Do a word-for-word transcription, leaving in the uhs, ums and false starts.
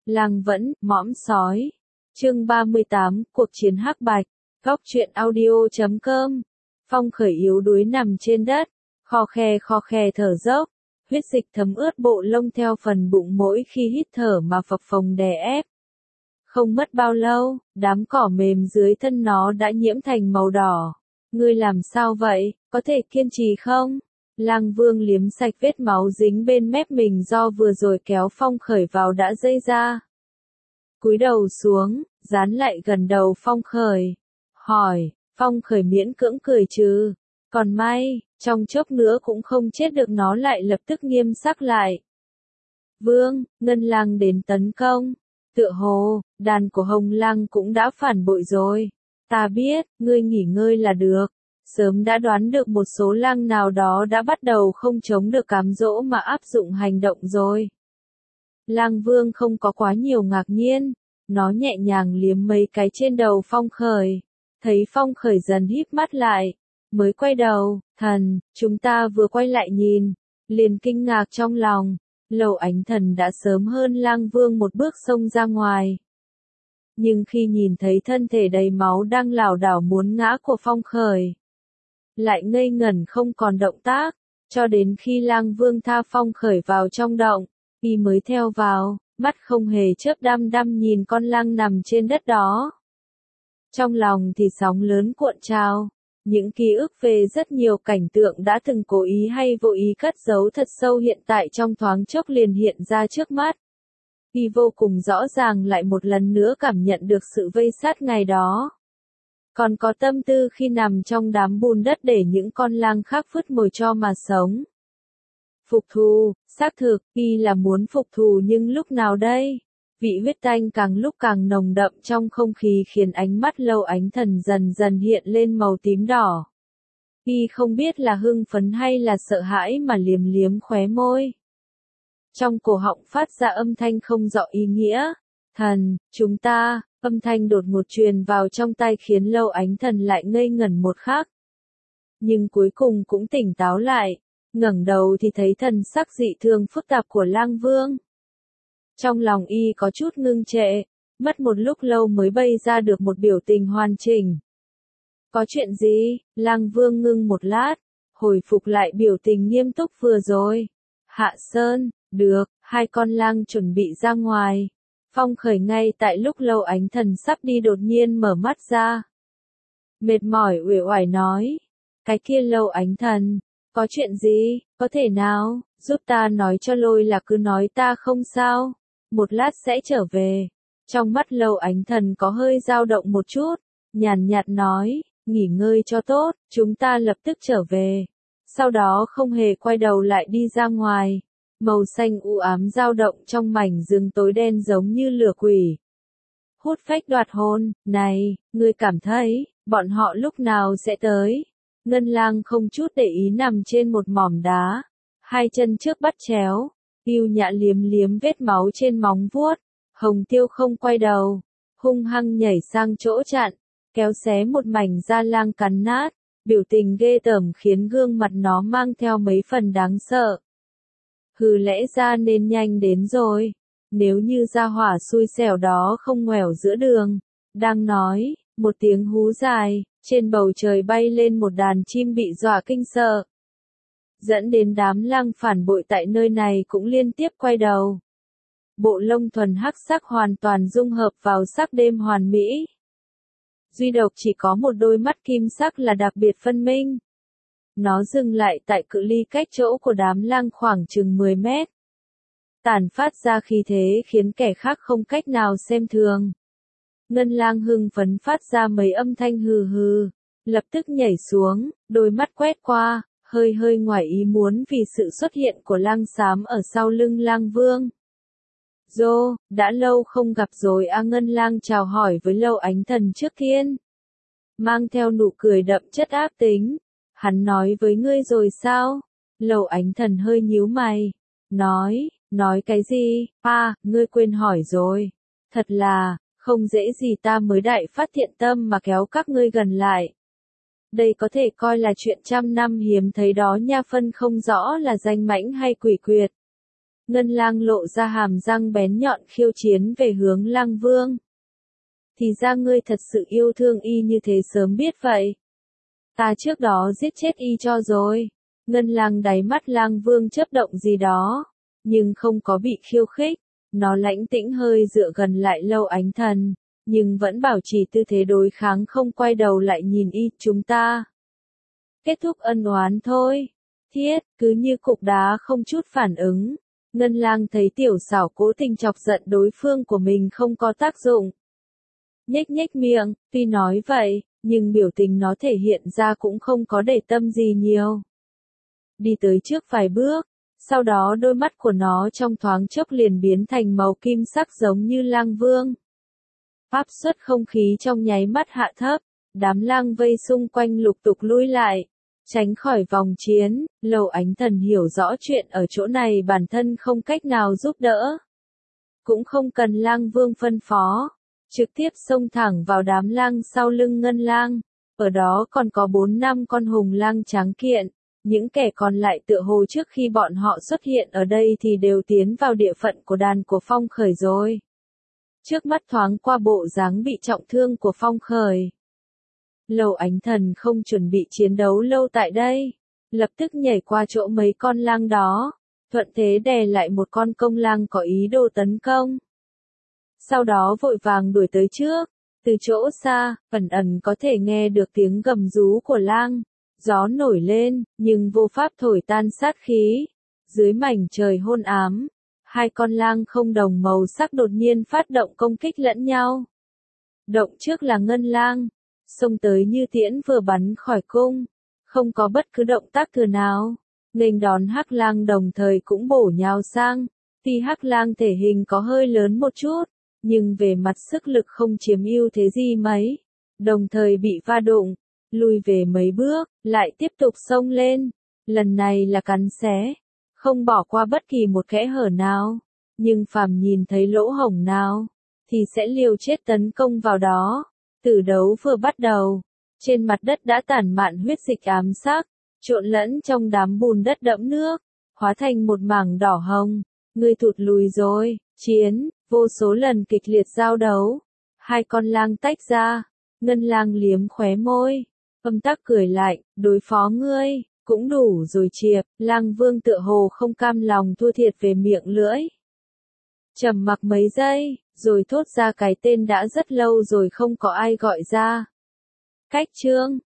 Lang vẫn, mõm sói. Chương ba mươi tám, cuộc chiến hắc bạch. Góc truyện audio chấm com. Phong Khởi yếu đuối nằm trên đất, kho khe kho khe thở dốc, huyết dịch thấm ướt bộ lông theo phần bụng mỗi khi hít thở mà phập phồng đè ép. Không mất bao lâu, đám cỏ mềm dưới thân nó đã nhiễm thành màu đỏ. Ngươi làm sao vậy, có thể kiên trì không? Lang Vương liếm sạch vết máu dính bên mép mình do vừa rồi kéo Phong Khởi vào đã dây ra. Cúi đầu xuống, dán lại gần đầu Phong Khởi. Hỏi, Phong Khởi miễn cưỡng cười trừ. Còn may, trong chốc nữa cũng không chết được, nó lại lập tức nghiêm sắc lại. Vương, Ngân Lang đến tấn công. Tựa hồ, đàn của Hồng Lang cũng đã phản bội rồi. Ta biết, ngươi nghỉ ngơi là được. Sớm đã đoán được một số lang nào đó đã bắt đầu không chống được cám dỗ mà áp dụng hành động rồi. Lang Vương không có quá nhiều ngạc nhiên. Nó nhẹ nhàng liếm mấy cái trên đầu Phong Khởi. Thấy Phong Khởi dần híp mắt lại. Mới quay đầu, thần, chúng ta vừa quay lại nhìn. Liền kinh ngạc trong lòng. Lầu Ánh Thần đã sớm hơn Lang Vương một bước xông ra ngoài. Nhưng khi nhìn thấy thân thể đầy máu đang lảo đảo muốn ngã của Phong Khởi, lại ngây ngẩn không còn động tác, cho đến khi Lang Vương tha Phong Khởi vào trong động, y mới theo vào, mắt không hề chớp đăm đăm nhìn con lang nằm trên đất đó. Trong lòng thì sóng lớn cuộn trào, những ký ức về rất nhiều cảnh tượng đã từng cố ý hay vô ý cất giấu thật sâu hiện tại trong thoáng chốc liền hiện ra trước mắt. Y vô cùng rõ ràng lại một lần nữa cảm nhận được sự vây sát ngày đó. Còn có tâm tư khi nằm trong đám bùn đất để những con lang khác phứt mồi cho mà sống. Phục thù, xác thực, y là muốn phục thù nhưng lúc nào đây? Vị huyết tanh càng lúc càng nồng đậm trong không khí khiến ánh mắt Lâu Ánh Thần dần dần hiện lên màu tím đỏ. Y không biết là hưng phấn hay là sợ hãi mà liếm liếm khóe môi. Trong cổ họng phát ra âm thanh không rõ ý nghĩa. Thần, chúng ta, âm thanh đột ngột truyền vào trong tai khiến Lâu Ánh Thần lại ngây ngẩn một khắc. Nhưng cuối cùng cũng tỉnh táo lại, ngẩng đầu thì thấy thần sắc dị thường phức tạp của Lang Vương. Trong lòng y có chút ngưng trệ, mất một lúc lâu mới bày ra được một biểu tình hoàn chỉnh. Có chuyện gì? Lang Vương ngưng một lát, hồi phục lại biểu tình nghiêm túc vừa rồi. Hạ Sơn, được, hai con lang chuẩn bị ra ngoài. Phong Khởi ngay tại lúc Lâu Ánh Thần sắp đi đột nhiên mở mắt ra. Mệt mỏi uể oải nói. Cái kia Lâu Ánh Thần, có chuyện gì, có thể nào, giúp ta nói cho Lôi Lạc cứ nói ta không sao. Một lát sẽ trở về. Trong mắt Lâu Ánh Thần có hơi dao động một chút, nhàn nhạt nói, nghỉ ngơi cho tốt, chúng ta lập tức trở về. Sau đó không hề quay đầu lại đi ra ngoài. Màu xanh u ám dao động trong mảnh rừng tối đen giống như lửa quỷ. Hút phách đoạt hồn, này, ngươi cảm thấy, bọn họ lúc nào sẽ tới? Ngân Lang không chút để ý nằm trên một mỏm đá, hai chân trước bắt chéo, yêu nhã liếm liếm vết máu trên móng vuốt. Hồng Tiêu không quay đầu, hung hăng nhảy sang chỗ chặn, kéo xé một mảnh da lang cắn nát, biểu tình ghê tởm khiến gương mặt nó mang theo mấy phần đáng sợ. Hừ, lẽ ra nên nhanh đến rồi, nếu như gia hỏa xui xẻo đó không ngoẻo giữa đường. Đang nói, một tiếng hú dài, trên bầu trời bay lên một đàn chim bị dọa kinh sợ. Dẫn đến đám lang phản bội tại nơi này cũng liên tiếp quay đầu. Bộ lông thuần hắc sắc hoàn toàn dung hợp vào sắc đêm hoàn mỹ. Duy độc chỉ có một đôi mắt kim sắc là đặc biệt phân minh. Nó dừng lại tại cự ly cách chỗ của đám lang khoảng chừng mười mét. Tản phát ra khí thế khiến kẻ khác không cách nào xem thường. Ngân Lang hưng phấn phát ra mấy âm thanh hừ hừ, lập tức nhảy xuống, đôi mắt quét qua, hơi hơi ngoài ý muốn vì sự xuất hiện của lang xám ở sau lưng Lang Vương. Dô, đã lâu không gặp rồi a. Ngân Lang chào hỏi với Lâu Ánh Thần trước tiên. Mang theo nụ cười đậm chất ác tính. Hắn nói với ngươi rồi sao? Lâu Ánh Thần hơi nhíu mày. Nói, nói cái gì? À, ngươi quên hỏi rồi. Thật là, không dễ gì ta mới đại phát thiện tâm mà kéo các ngươi gần lại. Đây có thể coi là chuyện trăm năm hiếm thấy đó nha, phân không rõ là danh mãnh hay quỷ quyệt. Ngân lang lộ ra hàm răng bén nhọn khiêu chiến về hướng lang vương. Thì ra ngươi thật sự yêu thương y như thế sớm biết vậy. Ta trước đó giết chết y cho rồi. Ngân lang đáy mắt lang vương chớp động gì đó, nhưng không có bị khiêu khích. Nó lãnh tĩnh hơi dựa gần lại Lâu Ánh Thần, nhưng vẫn bảo trì tư thế đối kháng không quay đầu lại nhìn y. Chúng ta kết thúc ân oán thôi. Thiết, cứ như cục đá không chút phản ứng. Ngân lang thấy tiểu xảo cố tình chọc giận đối phương của mình không có tác dụng. Nhếch nhếch miệng, tuy nói vậy, nhưng biểu tình nó thể hiện ra cũng không có để tâm gì nhiều. Đi tới trước vài bước, sau đó đôi mắt của nó trong thoáng chốc liền biến thành màu kim sắc giống như lang vương. Áp suất không khí trong nháy mắt hạ thấp, đám lang vây xung quanh lục tục lui lại, tránh khỏi vòng chiến. Lâu Ánh Thần hiểu rõ chuyện ở chỗ này bản thân không cách nào giúp đỡ. Cũng không cần lang vương phân phó, trực tiếp xông thẳng vào đám lang sau lưng ngân lang. Ở đó còn có bốn năm con hùng lang tráng kiện. Những kẻ còn lại tựa hồ trước khi bọn họ xuất hiện ở đây thì đều tiến vào địa phận của đàn của Phong Khởi rồi. Trước mắt thoáng qua bộ dáng bị trọng thương của Phong Khởi. Lâu Ánh Thần không chuẩn bị chiến đấu lâu tại đây, lập tức nhảy qua chỗ mấy con lang đó, thuận thế đè lại một con công lang có ý đồ tấn công. Sau đó vội vàng đuổi tới trước, từ chỗ xa, ẩn ẩn có thể nghe được tiếng gầm rú của lang. Gió nổi lên, nhưng vô pháp thổi tan sát khí. Dưới mảnh trời hôn ám, hai con lang không đồng màu sắc đột nhiên phát động công kích lẫn nhau. Động trước là ngân lang, xông tới như tiễn vừa bắn khỏi cung, không có bất cứ động tác thừa nào. Nghênh đón hắc lang đồng thời cũng bổ nhào sang. Tuy hắc lang thể hình có hơi lớn một chút, nhưng về mặt sức lực không chiếm ưu thế gì mấy. Đồng thời bị va đụng, lùi về mấy bước, lại tiếp tục xông lên. Lần này là cắn xé, không bỏ qua bất kỳ một kẽ hở nào. Nhưng phàm nhìn thấy lỗ hổng nào, thì sẽ liều chết tấn công vào đó. Tử đấu vừa bắt đầu, trên mặt đất đã tản mạn huyết dịch ám sắc, trộn lẫn trong đám bùn đất đẫm nước, hóa thành một mảng đỏ hồng. Ngươi thụt lùi rồi. Chiến, vô số lần kịch liệt giao đấu. Hai con lang tách ra, ngân lang liếm khóe môi, âm tắc cười lại, đối phó ngươi, cũng đủ rồi Triệp. Lang vương tựa hồ không cam lòng thua thiệt về miệng lưỡi. Trầm mặc mấy giây, rồi thốt ra cái tên đã rất lâu rồi không có ai gọi ra. Cách chương